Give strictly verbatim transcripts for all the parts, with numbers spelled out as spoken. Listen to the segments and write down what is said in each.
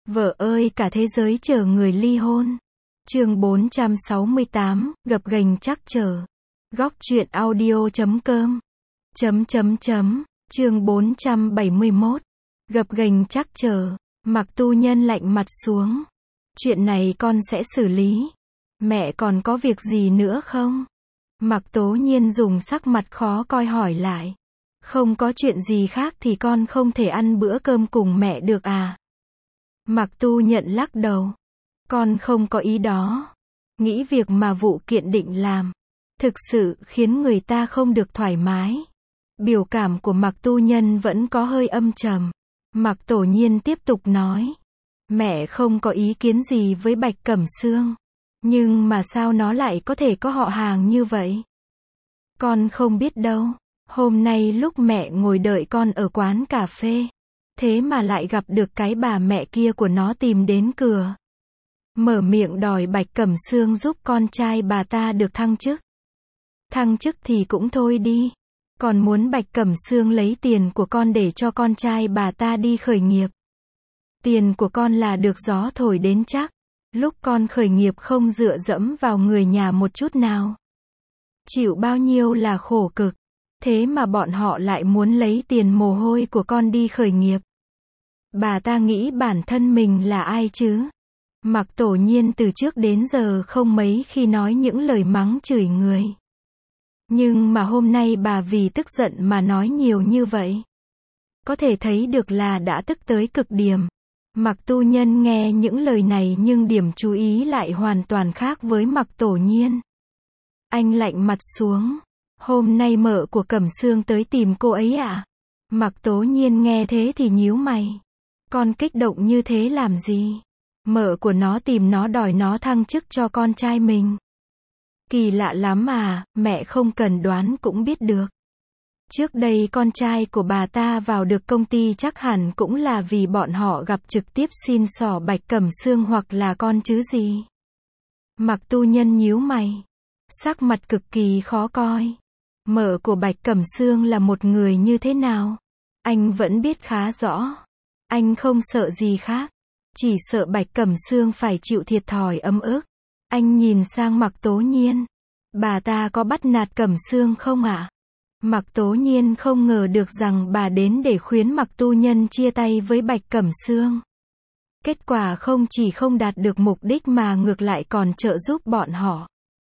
Vợ ơi cả thế giới chờ người ly hôn. Chương bốn trăm sáu mươi tám, gập ghềnh trắc trở. Góc truyện audio chấm com. Chấm chấm chấm. Chương bốn trăm bảy mươi mốt. Gập ghềnh trắc trở. Mặc Tu Nhân lạnh mặt xuống. Chuyện này con sẽ xử lý. Mẹ còn có việc gì nữa không? Mặc Tố Nhiên dùng sắc mặt khó coi hỏi lại. Không có chuyện gì khác thì con không thể ăn bữa cơm cùng mẹ được à? Mặc Tu Nhận lắc đầu. Con không có ý đó. Nghĩ việc mà vụ kiện định làm thực sự khiến người ta không được thoải mái. Biểu cảm của Mặc Tu Nhân vẫn có hơi âm trầm. Mặc Tổ Nhiên tiếp tục nói. Mẹ không có ý kiến gì với Bạch Cẩm Sương. Nhưng mà sao nó lại có thể có họ hàng như vậy? Con không biết đâu. Hôm nay lúc mẹ ngồi đợi con ở quán cà phê, thế mà lại gặp được cái bà mẹ kia của nó tìm đến cửa. Mở miệng đòi Bạch Cẩm Sương giúp con trai bà ta được thăng chức. Thăng chức thì cũng thôi đi. Còn muốn Bạch Cẩm Sương lấy tiền của con để cho con trai bà ta đi khởi nghiệp. Tiền của con là được gió thổi đến chắc. Lúc con khởi nghiệp không dựa dẫm vào người nhà một chút nào. Chịu bao nhiêu là khổ cực. Thế mà bọn họ lại muốn lấy tiền mồ hôi của con đi khởi nghiệp. Bà ta nghĩ bản thân mình là ai chứ? Mặc Tổ Nhiên từ trước đến giờ không mấy khi nói những lời mắng chửi người. Nhưng mà hôm nay bà vì tức giận mà nói nhiều như vậy. Có thể thấy được là đã tức tới cực điểm. Mặc Tu Nhân nghe những lời này nhưng điểm chú ý lại hoàn toàn khác với Mặc Tổ Nhiên. Anh lạnh mặt xuống. Hôm nay mợ của Cẩm Sương tới tìm cô ấy à? Mặc Tố Nhiên nghe thế thì nhíu mày. Con kích động như thế làm gì? Mợ của nó tìm nó đòi nó thăng chức cho con trai mình. Kỳ lạ lắm à, mẹ không cần đoán cũng biết được. Trước đây con trai của bà ta vào được công ty chắc hẳn cũng là vì bọn họ gặp trực tiếp xin xỏ Bạch Cẩm Sương hoặc là con chứ gì. Mặc Tu Nhân nhíu mày. Sắc mặt cực kỳ khó coi. Mợ của Bạch Cẩm Sương là một người như thế nào? Anh vẫn biết khá rõ. Anh không sợ gì khác. Chỉ sợ Bạch Cẩm Sương phải chịu thiệt thòi ấm ức. Anh nhìn sang Mặc Tố Nhiên. Bà ta có bắt nạt Cẩm Sương không ạ? À? Mặc Tố Nhiên không ngờ được rằng bà đến để khuyến Mặc Tu Nhân chia tay với Bạch Cẩm Sương. Kết quả không chỉ không đạt được mục đích mà ngược lại còn trợ giúp bọn họ.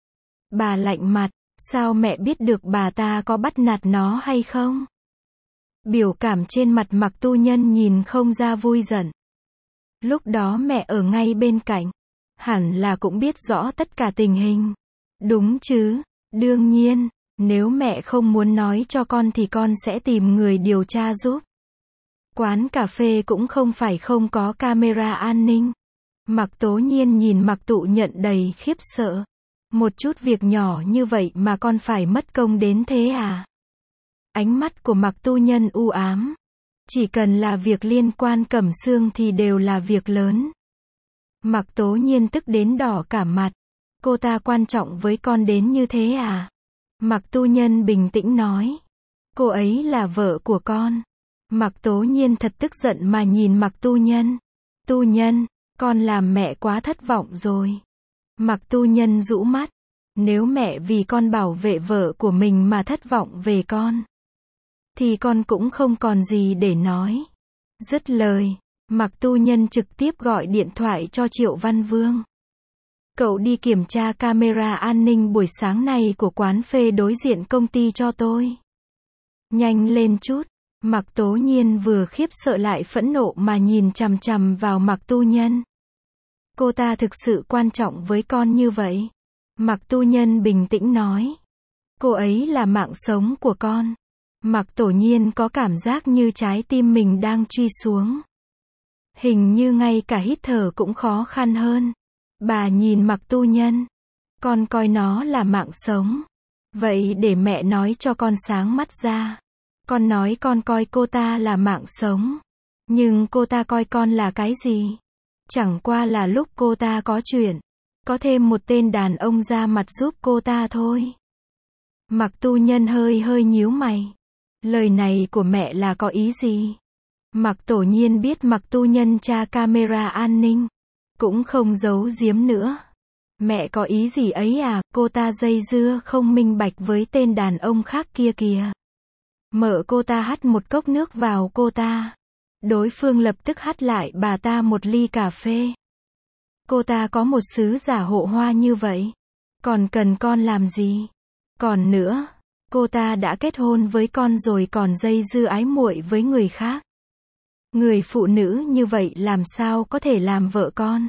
Bà lạnh mặt. Sao mẹ biết được bà ta có bắt nạt nó hay không? Biểu cảm trên mặt Mặc Tu Nhân nhìn không ra vui giận. Lúc đó mẹ ở ngay bên cạnh. Hẳn là cũng biết rõ tất cả tình hình. Đúng chứ? Đương nhiên, nếu mẹ không muốn nói cho con thì con sẽ tìm người điều tra giúp. Quán cà phê cũng không phải không có camera an ninh. Mặc Tố Nhiên nhìn Mặc Tụ Nhận đầy khiếp sợ. Một chút việc nhỏ như vậy mà con phải mất công đến thế à? Ánh mắt của Mặc Tu Nhân u ám. Chỉ cần là việc liên quan Cẩm Sương thì đều là việc lớn. Mặc Tố Nhiên tức đến đỏ cả mặt. Cô ta quan trọng với con đến như thế à? Mặc Tu Nhân bình tĩnh nói. Cô ấy là vợ của con. Mặc Tố Nhiên thật tức giận mà nhìn Mặc Tu Nhân. Tu Nhân, con làm mẹ quá thất vọng rồi. Mặc Tu Nhân rũ mắt. Nếu mẹ vì con bảo vệ vợ của mình mà thất vọng về con, thì con cũng không còn gì để nói. Dứt lời, Mặc Tu Nhân trực tiếp gọi điện thoại cho Triệu Văn Vương. Cậu đi kiểm tra camera an ninh buổi sáng này của quán phê đối diện công ty cho tôi. Nhanh lên chút. Mặc Tố Nhiên vừa khiếp sợ lại phẫn nộ mà nhìn chằm chằm vào Mặc Tu Nhân. Cô ta thực sự quan trọng với con như vậy. Mặc Tu Nhân bình tĩnh nói. Cô ấy là mạng sống của con. Mặc Tổ Nhiên có cảm giác như trái tim mình đang truy xuống. Hình như ngay cả hít thở cũng khó khăn hơn. Bà nhìn Mặc Tu Nhân. Con coi nó là mạng sống. Vậy để mẹ nói cho con sáng mắt ra. Con nói con coi cô ta là mạng sống. Nhưng cô ta coi con là cái gì? Chẳng qua là lúc cô ta có chuyện, có thêm một tên đàn ông ra mặt giúp cô ta thôi. Mặc Tu Nhân hơi hơi nhíu mày. Lời này của mẹ là có ý gì? Mạc Tổ Nhiên biết Mạc Tu Nhân tra camera an ninh. Cũng không giấu giếm nữa. Mẹ có ý gì ấy à, cô ta dây dưa không minh bạch với tên đàn ông khác kia kìa. Mợ cô ta hắt một cốc nước vào cô ta. Đối phương lập tức hắt lại bà ta một ly cà phê. Cô ta có một sứ giả hộ hoa như vậy. Còn cần con làm gì? Còn nữa, cô ta đã kết hôn với con rồi còn dây dưa ái muội với người khác. Người phụ nữ như vậy làm sao có thể làm vợ con?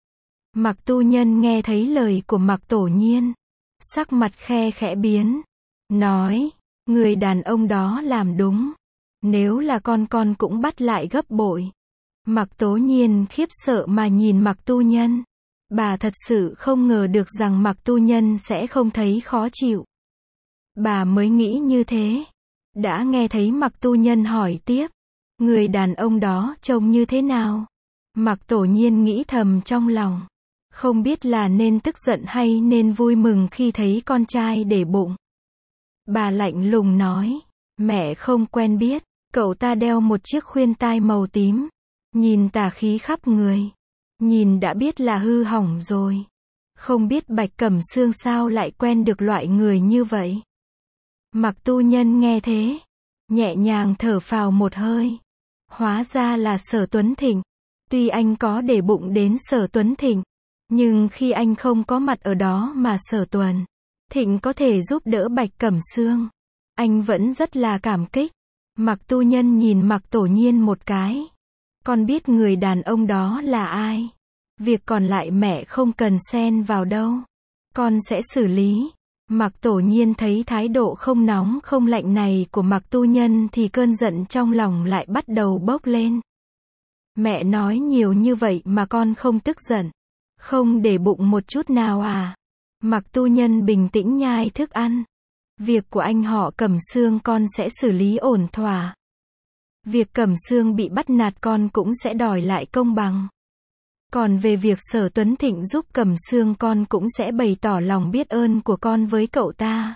Mạc Tu Nhân nghe thấy lời của Mạc Tổ Nhiên. Sắc mặt khe khẽ biến. Nói, người đàn ông đó làm đúng. Nếu là con con cũng bắt lại gấp bội. Mạc Tố Nhiên khiếp sợ mà nhìn Mạc Tu Nhân. Bà thật sự không ngờ được rằng Mạc Tu Nhân sẽ không thấy khó chịu. Bà mới nghĩ như thế. Đã nghe thấy Mạc Tu Nhân hỏi tiếp. Người đàn ông đó trông như thế nào? Mạc Tổ Nhiên nghĩ thầm trong lòng. Không biết là nên tức giận hay nên vui mừng khi thấy con trai để bụng. Bà lạnh lùng nói. Mẹ không quen biết. Cậu ta đeo một chiếc khuyên tai màu tím. Nhìn tà khí khắp người. Nhìn đã biết là hư hỏng rồi. Không biết Bạch Cẩm Sương sao lại quen được loại người như vậy. Mạc Tu Nhân nghe thế. Nhẹ nhàng thở phào một hơi. Hóa ra là Sở Tuấn Thịnh. Tuy anh có để bụng đến Sở Tuấn Thịnh. Nhưng khi anh không có mặt ở đó mà Sở Tuấn Thịnh có thể giúp đỡ Bạch Cẩm Sương. Anh vẫn rất là cảm kích. Mạc Tu Nhân nhìn Mạc Tổ Nhiên một cái. Con biết người đàn ông đó là ai. Việc còn lại mẹ không cần xen vào đâu. Con sẽ xử lý. Mạc Tổ Nhiên thấy thái độ không nóng không lạnh này của Mạc Tu Nhân thì cơn giận trong lòng lại bắt đầu bốc lên. Mẹ nói nhiều như vậy mà con không tức giận. Không để bụng một chút nào à. Mạc Tu Nhân bình tĩnh nhai thức ăn. Việc của anh họ Cẩm Sương con sẽ xử lý ổn thỏa. Việc Cẩm Sương bị bắt nạt con cũng sẽ đòi lại công bằng. Còn về việc Sở Tuấn Thịnh giúp Cẩm Sương con cũng sẽ bày tỏ lòng biết ơn của con với cậu ta.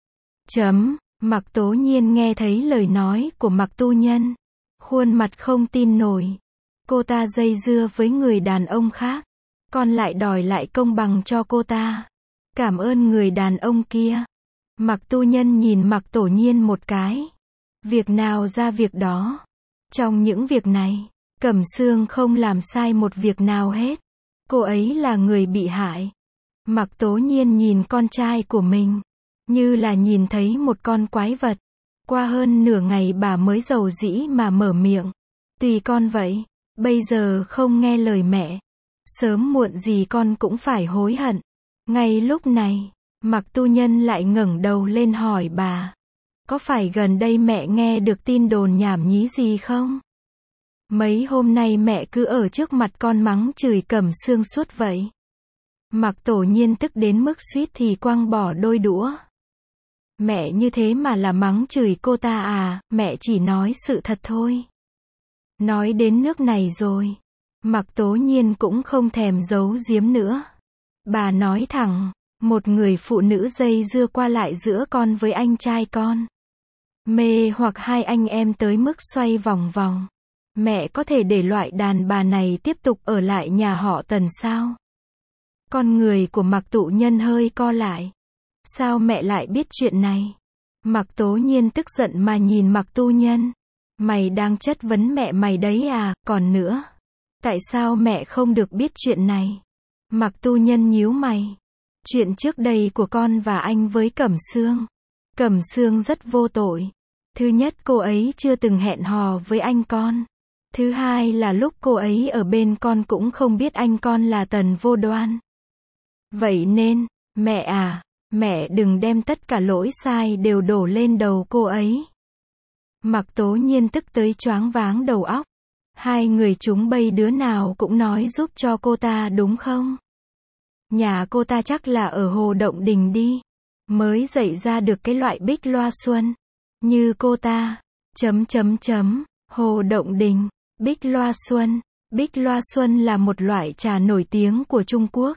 Chấm. Mạc Tố Nhiên nghe thấy lời nói của Mạc Tu Nhân. Khuôn mặt không tin nổi. Cô ta dây dưa với người đàn ông khác. Con lại đòi lại công bằng cho cô ta. Cảm ơn người đàn ông kia. Mạc Tu Nhân nhìn Mạc Tổ Nhiên một cái. Việc nào ra việc đó. Trong những việc này, Cẩm Sương không làm sai một việc nào hết. Cô ấy là người bị hại. Mạc Tố Nhiên nhìn con trai của mình. Như là nhìn thấy một con quái vật. Qua hơn nửa ngày bà mới dầu dĩ mà mở miệng. Tùy con vậy. Bây giờ không nghe lời mẹ. Sớm muộn gì con cũng phải hối hận. Ngay lúc này, Mạc Tu Nhân lại ngẩng đầu lên hỏi bà. Có phải gần đây mẹ nghe được tin đồn nhảm nhí gì không? Mấy hôm nay mẹ cứ ở trước mặt con mắng chửi Cẩm Sương suốt vậy. Mạc Tổ Nhiên tức đến mức suýt thì quăng bỏ đôi đũa. Mẹ như thế mà là mắng chửi cô ta à, mẹ chỉ nói sự thật thôi. Nói đến nước này rồi. Mạc Tố Nhiên cũng không thèm giấu giếm nữa. Bà nói thẳng, một người phụ nữ dây dưa qua lại giữa con với anh trai con. Mê hoặc hai anh em tới mức xoay vòng vòng. Mẹ có thể để loại đàn bà này tiếp tục ở lại nhà họ Tần sao? Con người của Mạc Tụ Nhân hơi co lại. Sao mẹ lại biết chuyện này? Mạc Tố Nhiên tức giận mà nhìn Mạc Tu Nhân. Mày đang chất vấn mẹ mày đấy à, còn nữa. Tại sao mẹ không được biết chuyện này? Mạc Tu Nhân nhíu mày. Chuyện trước đây của con và anh với Cẩm Sương. Cẩm Sương rất vô tội. Thứ nhất cô ấy chưa từng hẹn hò với anh con. Thứ hai là lúc cô ấy ở bên con cũng không biết anh con là Tần Vô Đoan. Vậy nên, mẹ à, mẹ đừng đem tất cả lỗi sai đều đổ lên đầu cô ấy. Mạc Tố Nhiên tức tới choáng váng đầu óc. Hai người chúng bây đứa nào cũng nói giúp cho cô ta đúng không? Nhà cô ta chắc là ở Hồ Động Đình đi. Mới dạy ra được cái loại Bích Loa Xuân. Như cô ta. Chấm chấm chấm. Hồ Động Đình. Bích Loa Xuân. Bích Loa Xuân là một loại trà nổi tiếng của Trung Quốc.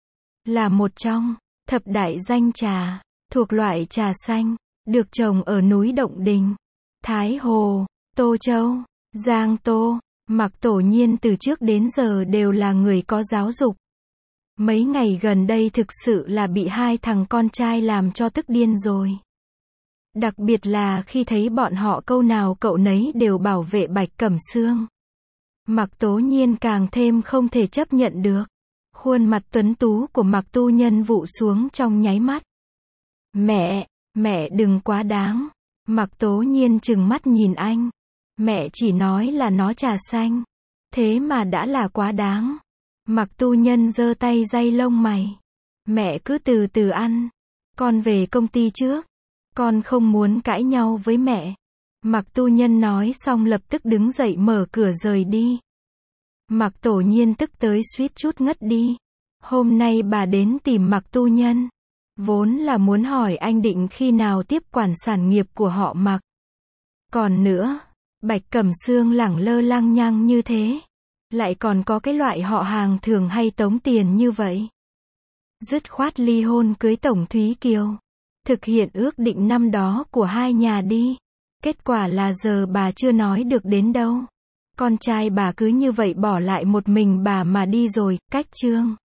Là một trong thập đại danh trà. Thuộc loại trà xanh. Được trồng ở núi Động Đình, Thái Hồ, Tô Châu. Giang Tô, Mạc Tổ Nhiên từ trước đến giờ đều là người có giáo dục. Mấy ngày gần đây thực sự là bị hai thằng con trai làm cho tức điên rồi. Đặc biệt là khi thấy bọn họ câu nào cậu nấy đều bảo vệ Bạch Cẩm Sương. Mạc Tố Nhiên càng thêm không thể chấp nhận được. Khuôn mặt tuấn tú của Mạc Tu Nhân vụ xuống trong nháy mắt. Mẹ, mẹ đừng quá đáng. Mạc Tố Nhiên trừng mắt nhìn anh. Mẹ chỉ nói là nó trà xanh. Thế mà đã là quá đáng. Mạc Tu Nhân giơ tay day lông mày. Mẹ cứ từ từ ăn. Con về công ty trước. Con không muốn cãi nhau với mẹ. Mạc Tu Nhân nói xong lập tức đứng dậy mở cửa rời đi. Mạc Tổ Nhiên tức tới suýt chút ngất đi. Hôm nay bà đến tìm Mạc Tu Nhân. Vốn là muốn hỏi anh định khi nào tiếp quản sản nghiệp của họ Mạc. Còn nữa, Bạch Cẩm Sương lẳng lơ lăng nhăng như thế. Lại còn có cái loại họ hàng thường hay tống tiền như vậy. Dứt khoát ly hôn cưới Tổng Thúy Kiều. Thực hiện ước định năm đó của hai nhà đi. Kết quả là giờ bà chưa nói được đến đâu. Con trai bà cứ như vậy bỏ lại một mình bà mà đi rồi, cách chương.